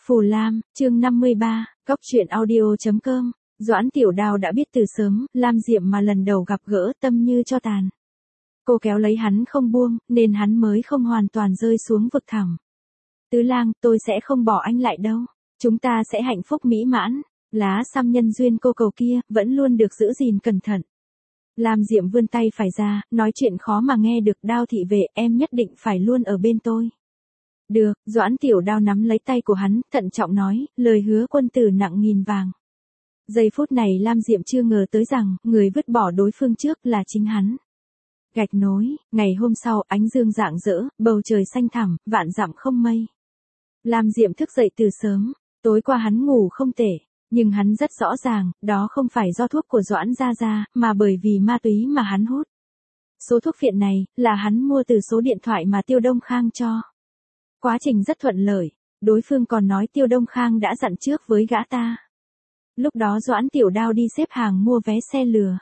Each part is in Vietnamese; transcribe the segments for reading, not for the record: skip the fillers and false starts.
Phù Lam, chương 53, Cóc truyện audio.com. Doãn Tiểu Đao đã biết từ sớm, Lam Diệm mà lần đầu gặp gỡ tâm như cho tàn. Cô kéo lấy hắn không buông, nên hắn mới không hoàn toàn rơi xuống vực thẳm. Tứ lang, tôi sẽ không bỏ anh lại đâu. Chúng ta sẽ hạnh phúc mỹ mãn. Lá xăm nhân duyên cô cầu kia, vẫn luôn được giữ gìn cẩn thận. Lam Diệm vươn tay phải ra, nói chuyện khó mà nghe được. Đao thị vệ, em nhất định phải luôn ở bên tôi. Được, Doãn Tiểu Đao nắm lấy tay của hắn, thận trọng nói, lời hứa quân tử nặng nghìn vàng. Giây phút này Lam Diệm chưa ngờ tới rằng, người vứt bỏ đối phương trước là chính hắn. Gạch nối, ngày hôm sau, ánh dương rạng rỡ, bầu trời xanh thẳm, vạn dặm không mây. Lam Diệm thức dậy từ sớm, tối qua hắn ngủ không tệ, nhưng hắn rất rõ ràng, đó không phải do thuốc của Doãn Gia Gia, mà bởi vì ma túy mà hắn hút. Số thuốc phiện này, là hắn mua từ số điện thoại mà Tiêu Đông Khang cho. Quá trình rất thuận lợi, đối phương còn nói Tiêu Đông Khang đã dặn trước với gã ta. Lúc đó Doãn Tiểu Đao đi xếp hàng mua vé xe lừa.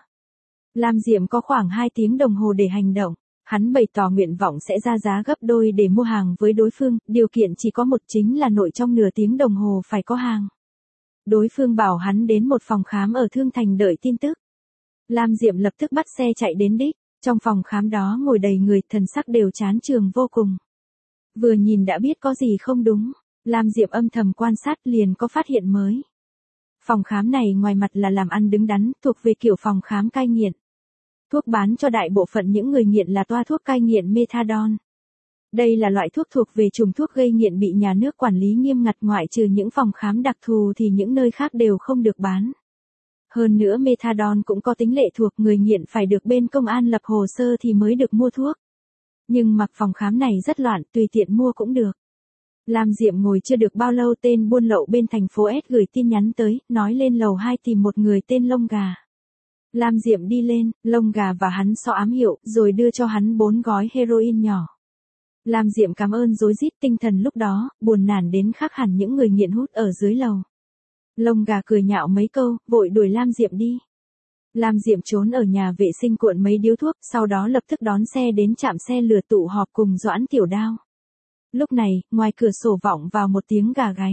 Lam Diệm có khoảng 2 tiếng đồng hồ để hành động, hắn bày tỏ nguyện vọng sẽ ra giá gấp đôi để mua hàng với đối phương, điều kiện chỉ có một chính là nội trong nửa tiếng đồng hồ phải có hàng. Đối phương bảo hắn đến một phòng khám ở Thương Thành đợi tin tức. Lam Diệm lập tức bắt xe chạy đến đích, trong phòng khám đó ngồi đầy người, thần sắc đều chán chường vô cùng. Vừa nhìn đã biết có gì không đúng, Lam Diệm âm thầm quan sát liền có phát hiện mới. Phòng khám này ngoài mặt là làm ăn đứng đắn, thuộc về kiểu phòng khám cai nghiện. Thuốc bán cho đại bộ phận những người nghiện là toa thuốc cai nghiện methadone. Đây là loại thuốc thuộc về chùm thuốc gây nghiện bị nhà nước quản lý nghiêm ngặt, ngoại trừ những phòng khám đặc thù thì những nơi khác đều không được bán. Hơn nữa methadone cũng có tính lệ thuộc, người nghiện phải được bên công an lập hồ sơ thì mới được mua thuốc. Nhưng mặc phòng khám này rất loạn, tùy tiện mua cũng được. Lam Diệm ngồi chưa được bao lâu, tên buôn lậu bên thành phố S gửi tin nhắn tới, nói lên lầu 2 tìm một người tên Lông Gà. Lam Diệm đi lên, Lông Gà và hắn so ám hiệu, rồi đưa cho hắn 4 gói heroin nhỏ. Lam Diệm cảm ơn rối rít, tinh thần lúc đó, buồn nản đến khác hẳn những người nghiện hút ở dưới lầu. Lông Gà cười nhạo mấy câu, vội đuổi Lam Diệm đi. Lam Diệm trốn ở nhà vệ sinh cuộn mấy điếu thuốc, sau đó lập tức đón xe đến trạm xe lừa tụ họp cùng Doãn Tiểu Đao. Lúc này, ngoài cửa sổ vọng vào một tiếng gà gáy.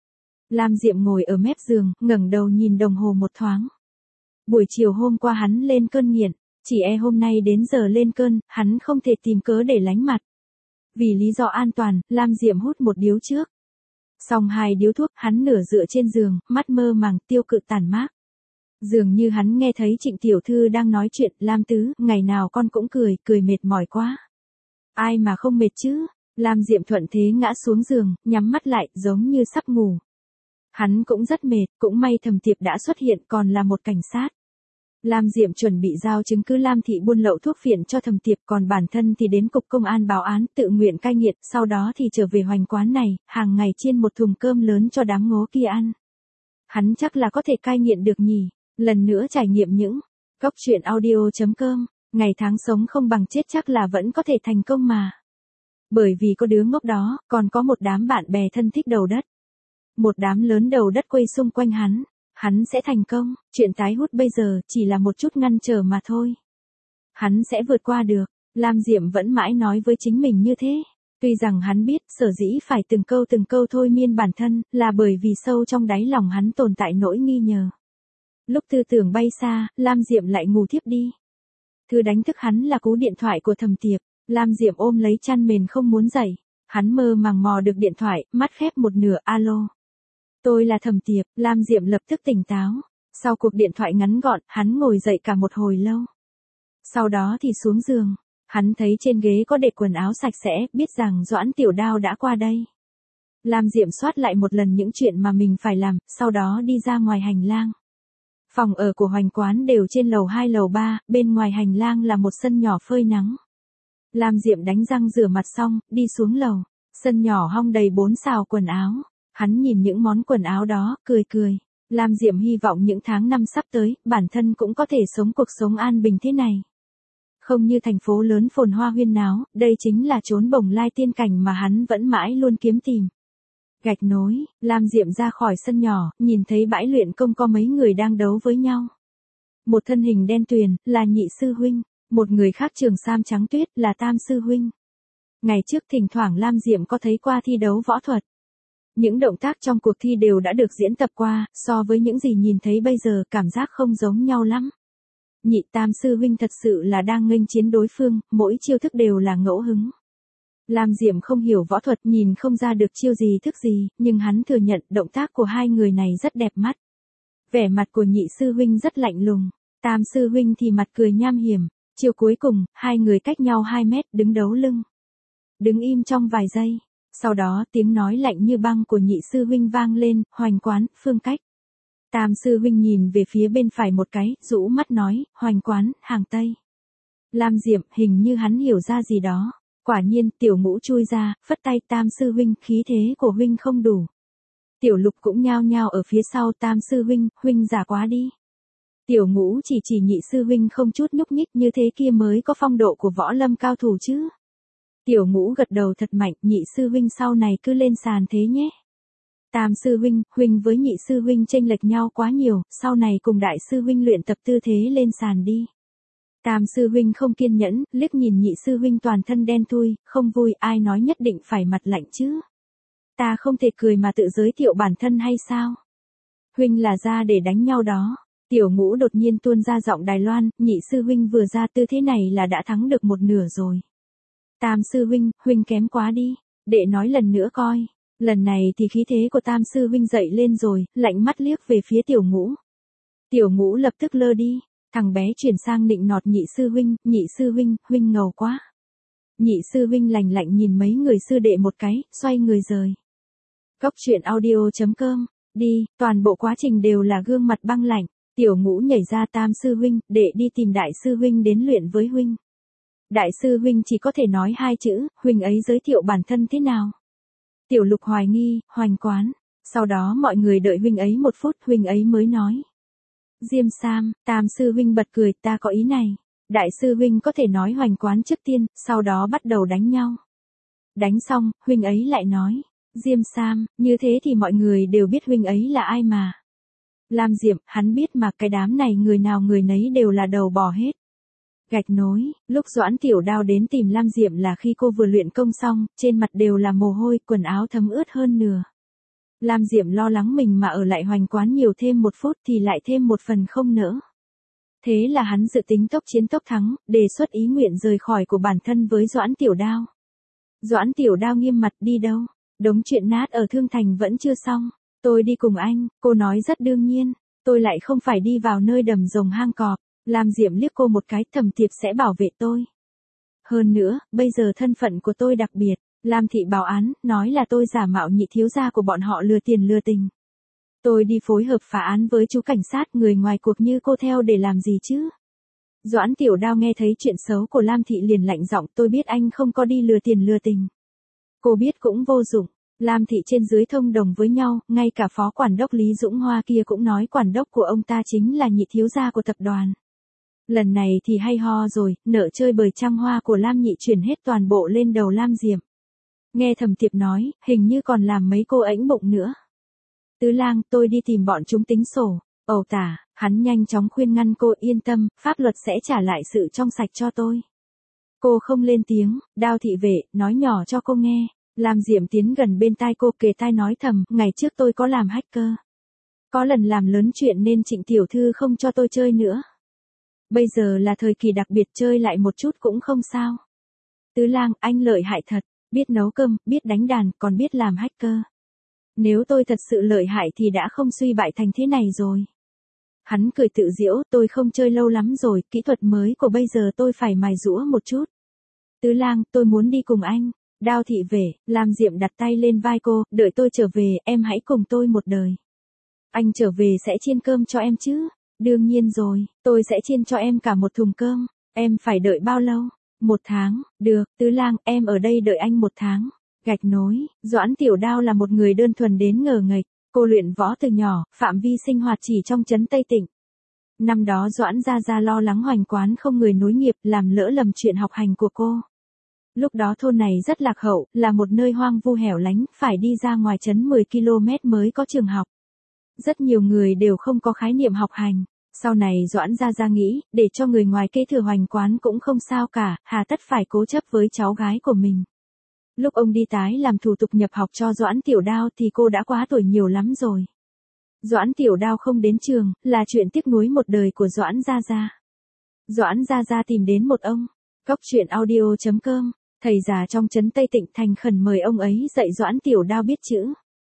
Lam Diệm ngồi ở mép giường, ngẩng đầu nhìn đồng hồ một thoáng. Buổi chiều hôm qua hắn lên cơn nghiện, chỉ hôm nay đến giờ lên cơn, hắn không thể tìm cớ để lánh mặt. Vì lý do an toàn, Lam Diệm hút một điếu trước. Xong 2 điếu thuốc, hắn nửa dựa trên giường, mắt mơ màng, tiêu cự tàn mát. Dường như hắn nghe thấy Trịnh tiểu thư đang nói chuyện, Lam tứ, ngày nào con cũng cười mệt mỏi quá. Ai mà không mệt chứ? Lam Diệm thuận thế ngã xuống giường, nhắm mắt lại, giống như sắp ngủ. Hắn cũng rất mệt, cũng may Thẩm Tiệp đã xuất hiện, còn là một cảnh sát. Lam Diệm chuẩn bị giao chứng cứ Lam thị buôn lậu thuốc phiện cho Thẩm Tiệp, còn bản thân thì đến cục công an báo án, tự nguyện cai nghiện, sau đó thì trở về hoành quán này, hàng ngày chiên một thùng cơm lớn cho đám ngố kia ăn. Hắn chắc là có thể cai nghiện được nhỉ, lần nữa trải nghiệm những Cóc truyện audio.com, ngày tháng sống không bằng chết chắc là vẫn có thể thành công mà. Bởi vì có đứa ngốc đó, còn có một đám bạn bè thân thích đầu đất. Một đám lớn đầu đất quay xung quanh hắn sẽ thành công, chuyện tái hút bây giờ chỉ là một chút ngăn trở mà thôi. Hắn sẽ vượt qua được, Lam Diệm vẫn mãi nói với chính mình như thế. Tuy rằng hắn biết, sở dĩ phải từng câu thôi miên bản thân, là bởi vì sâu trong đáy lòng hắn tồn tại nỗi nghi ngờ. Lúc tư tưởng bay xa, Lam Diệm lại ngủ thiếp đi. Thứ đánh thức hắn là cú điện thoại của Thẩm Tiệp. Lam Diệm ôm lấy chăn mền không muốn dậy. Hắn mơ màng mò được điện thoại, mắt khép một nửa, alo. Tôi là Thẩm Tiệp. Lam Diệm lập tức tỉnh táo. Sau cuộc điện thoại ngắn gọn, hắn ngồi dậy cả một hồi lâu. Sau đó thì xuống giường. Hắn thấy trên ghế có để quần áo sạch sẽ, biết rằng Doãn Tiểu Đao đã qua đây. Lam Diệm soát lại một lần những chuyện mà mình phải làm, sau đó đi ra ngoài hành lang. Phòng ở của hoành quán đều trên lầu 2 lầu 3, bên ngoài hành lang là một sân nhỏ phơi nắng. Lam Diệm đánh răng rửa mặt xong, đi xuống lầu. Sân nhỏ hong đầy 4 xào quần áo. Hắn nhìn những món quần áo đó, cười. Lam Diệm hy vọng những tháng năm sắp tới, bản thân cũng có thể sống cuộc sống an bình thế này. Không như thành phố lớn phồn hoa huyên náo, đây chính là chốn bồng lai tiên cảnh mà hắn vẫn mãi luôn kiếm tìm. Gạch nối, Lam Diệm ra khỏi sân nhỏ, nhìn thấy bãi luyện công có mấy người đang đấu với nhau. Một thân hình đen tuyền, là Nhị sư huynh. Một người khác trường sam trắng tuyết, là Tam sư huynh. Ngày trước thỉnh thoảng Lam Diệm có thấy qua thi đấu võ thuật. Những động tác trong cuộc thi đều đã được diễn tập qua, so với những gì nhìn thấy bây giờ cảm giác không giống nhau lắm. Nhị Tam sư huynh thật sự là đang nghênh chiến đối phương, mỗi chiêu thức đều là ngẫu hứng. Lam Diệm không hiểu võ thuật, nhìn không ra được chiêu gì thức gì, nhưng hắn thừa nhận động tác của hai người này rất đẹp mắt. Vẻ mặt của nhị sư huynh rất lạnh lùng, Tam sư huynh thì mặt cười nham hiểm. Chiêu cuối cùng, hai người cách nhau 2 mét đứng đấu lưng. Đứng im trong vài giây, sau đó tiếng nói lạnh như băng của nhị sư huynh vang lên, Hoành Quán, Phương Cách. Tam sư huynh nhìn về phía bên phải một cái, rũ mắt nói, Hoành Quán, hàng Tây. Lam Diệm, hình như hắn hiểu ra gì đó. Quả nhiên, Tiểu Ngũ chui ra, phất tay, Tam sư huynh, khí thế của huynh không đủ. Tiểu Lục cũng nhao nhao ở phía sau, Tam sư huynh già quá đi. Tiểu Ngũ chỉ nhị sư huynh không chút nhúc nhích, như thế kia mới có phong độ của võ lâm cao thủ chứ. Tiểu Ngũ gật đầu thật mạnh, nhị sư huynh sau này cứ lên sàn thế nhé. Tam sư huynh với nhị sư huynh chênh lệch nhau quá nhiều, sau này cùng đại sư huynh luyện tập tư thế lên sàn đi. Tam sư huynh không kiên nhẫn, liếc nhìn nhị sư huynh toàn thân đen thui, không vui, ai nói nhất định phải mặt lạnh chứ. Ta không thể cười mà tự giới thiệu bản thân hay sao? Huynh là ra để đánh nhau đó. Tiểu Ngũ đột nhiên tuôn ra giọng Đài Loan, nhị sư huynh vừa ra tư thế này là đã thắng được một nửa rồi. Tam sư huynh kém quá đi, đệ nói lần nữa coi. Lần này thì khí thế của Tam sư huynh dậy lên rồi, lạnh mắt liếc về phía Tiểu Ngũ. Tiểu Ngũ lập tức lơ đi, thằng bé chuyển sang nịnh nọt nhị sư huynh ngầu quá. Nhị sư huynh lạnh lạnh nhìn mấy người sư đệ một cái, xoay người rời. Cốc truyện audio.com, đi, toàn bộ quá trình đều là gương mặt băng lạnh. Tiểu Ngũ nhảy ra, Tam sư huynh, đệ đi tìm đại sư huynh đến luyện với huynh. Đại sư huynh chỉ có thể nói 2 chữ, huynh ấy giới thiệu bản thân thế nào? Tiểu Lục hoài nghi, Hoành Quán. Sau đó mọi người đợi huynh ấy 1 phút, huynh ấy mới nói. Diêm Sam. Tam sư huynh bật cười, ta có ý này. Đại sư huynh có thể nói Hoành Quán trước tiên, sau đó bắt đầu đánh nhau. Đánh xong, huynh ấy lại nói. Diêm Sam, như thế thì mọi người đều biết huynh ấy là ai mà. Lam Diệm, hắn biết mà, cái đám này người nào người nấy đều là đầu bò hết. Gạch nối, lúc Doãn Tiểu Đao đến tìm Lam Diệm là khi cô vừa luyện công xong, trên mặt đều là mồ hôi, quần áo thấm ướt hơn nửa. Lam Diệm lo lắng mình mà ở lại Hoành Quán nhiều thêm 1 phút thì lại thêm 1 phần không nỡ. Thế là hắn dự tính tốc chiến tốc thắng, đề xuất ý nguyện rời khỏi của bản thân với Doãn Tiểu Đao. Doãn Tiểu Đao nghiêm mặt, đi đâu? Đống chuyện nát ở Thương Thành vẫn chưa xong. Tôi đi cùng anh, cô nói rất đương nhiên. Tôi lại không phải đi vào nơi đầm rồng hang cọp. Lam Diệm liếc cô một cái, Thẩm Tiệp sẽ bảo vệ tôi. Hơn nữa, bây giờ thân phận của tôi đặc biệt. Lam thị báo án, nói là tôi giả mạo nhị thiếu gia của bọn họ lừa tiền lừa tình. Tôi đi phối hợp phá án với chú cảnh sát, người ngoài cuộc như cô theo để làm gì chứ? Doãn Tiểu Đao nghe thấy chuyện xấu của Lam thị liền lạnh giọng, tôi biết anh không có đi lừa tiền lừa tình. Cô biết cũng vô dụng. Lam thị trên dưới thông đồng với nhau, ngay cả phó quản đốc Lý Dũng Hoa kia cũng nói quản đốc của ông ta chính là nhị thiếu gia của tập đoàn. Lần này thì hay ho rồi, nợ chơi bời trăng hoa của Lam nhị chuyển hết toàn bộ lên đầu Lam Diệm. Nghe Thẩm Tiệp nói, hình như còn làm mấy cô ễnh bụng nữa. Tứ Lang, tôi đi tìm bọn chúng tính sổ. Ẩu tả, hắn nhanh chóng khuyên ngăn cô, yên tâm, pháp luật sẽ trả lại sự trong sạch cho tôi. Cô không lên tiếng, Đao thị vệ, nói nhỏ cho cô nghe. Lam Diệm tiến gần bên tai cô, kề tai nói thầm, ngày trước tôi có làm hacker. Có lần làm lớn chuyện nên Trịnh tiểu thư không cho tôi chơi nữa. Bây giờ là thời kỳ đặc biệt, chơi lại một chút cũng không sao. Tứ Lang, anh lợi hại thật, biết nấu cơm, biết đánh đàn, còn biết làm hacker. Nếu tôi thật sự lợi hại thì đã không suy bại thành thế này rồi. Hắn cười tự giễu, tôi không chơi lâu lắm rồi, kỹ thuật mới của bây giờ tôi phải mài giũa một chút. Tứ Lang, tôi muốn đi cùng anh. Đao thị về, Lam Diệm đặt tay lên vai cô, đợi tôi trở về, em hãy cùng tôi một đời. Anh trở về sẽ chiên cơm cho em chứ? Đương nhiên rồi, tôi sẽ chiên cho em cả 1 thùng cơm. Em phải đợi bao lâu? 1 tháng, được, Tứ Lang, em ở đây đợi anh 1 tháng. Gạch nối, Doãn Tiểu Đao là một người đơn thuần đến ngờ nghệch, cô luyện võ từ nhỏ, phạm vi sinh hoạt chỉ trong trấn Tây Tịnh. Năm đó Doãn gia lo lắng Hoành Quán không người nối nghiệp, làm lỡ lầm chuyện học hành của cô. Lúc đó thôn này rất lạc hậu, là một nơi hoang vu hẻo lánh, phải đi ra ngoài trấn 10 km mới có trường học. Rất nhiều người đều không có khái niệm học hành. Sau này Doãn gia nghĩ, để cho người ngoài kế thừa Hoành Quán cũng không sao cả, hà tất phải cố chấp với cháu gái của mình. Lúc ông đi tái làm thủ tục nhập học cho Doãn Tiểu Đao thì cô đã quá tuổi nhiều lắm rồi. Doãn Tiểu Đao không đến trường, là chuyện tiếc nuối một đời của Doãn Gia Gia. Doãn Gia Gia tìm đến một ông, Cốc truyện audio.com, thầy già trong trấn Tây Tịnh thành khẩn mời ông ấy dạy Doãn Tiểu Đao biết chữ.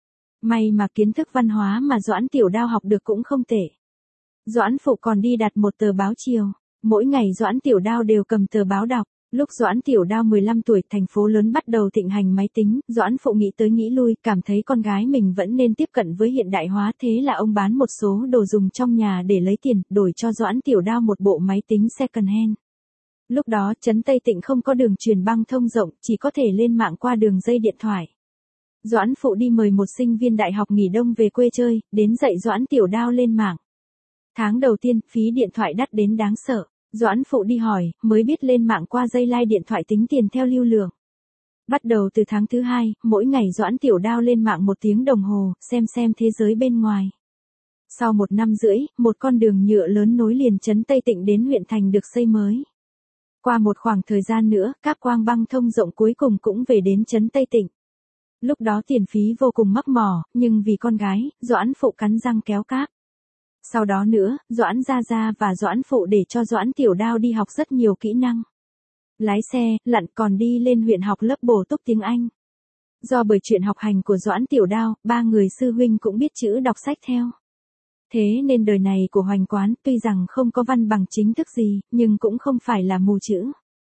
May mà kiến thức văn hóa mà Doãn Tiểu Đao học được cũng không tệ. Doãn Phụ còn đi đặt một tờ báo chiều, mỗi ngày Doãn Tiểu Đao đều cầm tờ báo đọc. Lúc Doãn Tiểu Đao 15 tuổi, thành phố lớn bắt đầu thịnh hành máy tính, Doãn Phụ nghĩ tới nghĩ lui, cảm thấy con gái mình vẫn nên tiếp cận với hiện đại hóa, thế là ông bán một số đồ dùng trong nhà để lấy tiền, đổi cho Doãn Tiểu Đao một bộ máy tính second hand. Lúc đó, trấn Tây Tịnh không có đường truyền băng thông rộng, chỉ có thể lên mạng qua đường dây điện thoại. Doãn Phụ đi mời một sinh viên đại học nghỉ đông về quê chơi, đến dạy Doãn Tiểu Đao lên mạng. Tháng đầu tiên, phí điện thoại đắt đến đáng sợ. Doãn Phụ đi hỏi, mới biết lên mạng qua dây line điện thoại tính tiền theo lưu lượng. Bắt đầu từ tháng thứ 2, mỗi ngày Doãn Tiểu Đao lên mạng 1 tiếng đồng hồ, xem thế giới bên ngoài. Sau 1 năm rưỡi, một con đường nhựa lớn nối liền trấn Tây Tịnh đến huyện thành được xây mới. Qua một khoảng thời gian nữa, cáp quang băng thông rộng cuối cùng cũng về đến trấn Tây Tịnh. Lúc đó tiền phí vô cùng mắc mỏ, nhưng vì con gái, Doãn Phụ cắn răng kéo cáp. Sau đó nữa, Doãn Gia Gia và Doãn Phụ để cho Doãn Tiểu Đao đi học rất nhiều kỹ năng. Lái xe, lặn, còn đi lên huyện học lớp bổ túc tiếng Anh. Do bởi chuyện học hành của Doãn Tiểu Đao, 3 người sư huynh cũng biết chữ đọc sách theo. Thế nên đời này của Hoành Quán tuy rằng không có văn bằng chính thức gì, nhưng cũng không phải là mù chữ.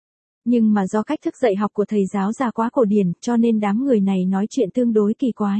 Nhưng mà do cách thức dạy học của thầy giáo già quá cổ điển, cho nên đám người này nói chuyện tương đối kỳ quái.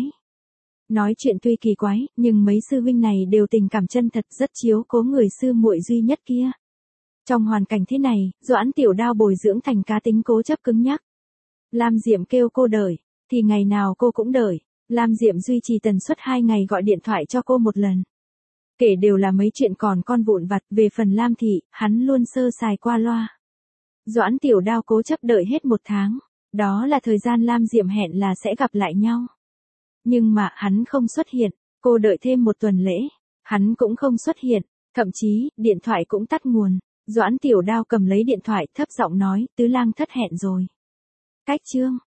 Nói chuyện tuy kỳ quái, nhưng mấy sư huynh này đều tình cảm chân thật, rất chiếu cố người sư muội duy nhất kia. Trong hoàn cảnh thế này, Doãn Tiểu Đao bồi dưỡng thành cá tính cố chấp cứng nhắc. Lam Diệm kêu cô đợi, thì ngày nào cô cũng đợi. Lam Diệm duy trì tần suất 2 ngày gọi điện thoại cho cô một lần. Kể đều là mấy chuyện còn con vụn vặt, về phần Lam Thị, hắn luôn sơ sài qua loa. Doãn Tiểu Đao cố chấp đợi hết 1 tháng. Đó là thời gian Lam Diệm hẹn là sẽ gặp lại nhau. Nhưng mà hắn không xuất hiện, cô đợi thêm 1 tuần lễ, hắn cũng không xuất hiện, thậm chí, điện thoại cũng tắt nguồn. Doãn Tiểu Đao cầm lấy điện thoại thấp giọng nói, Tứ Lang Thất hẹn rồi. Cách chương.